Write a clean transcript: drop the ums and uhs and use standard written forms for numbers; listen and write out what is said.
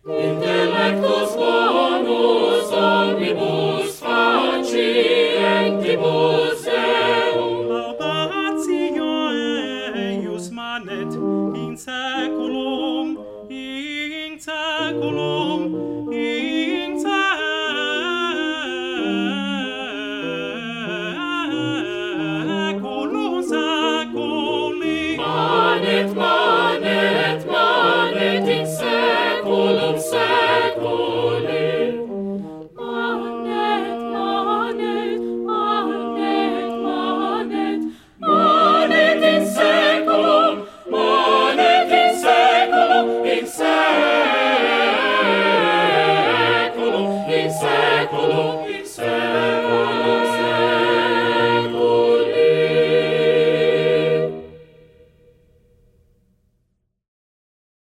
Intellectus bonus omnibus facientibus eum. Laudatio eius manet in saeculum, in saeculum, in saeculum saeculi. Manet, manet, manet in saeculum saeculum.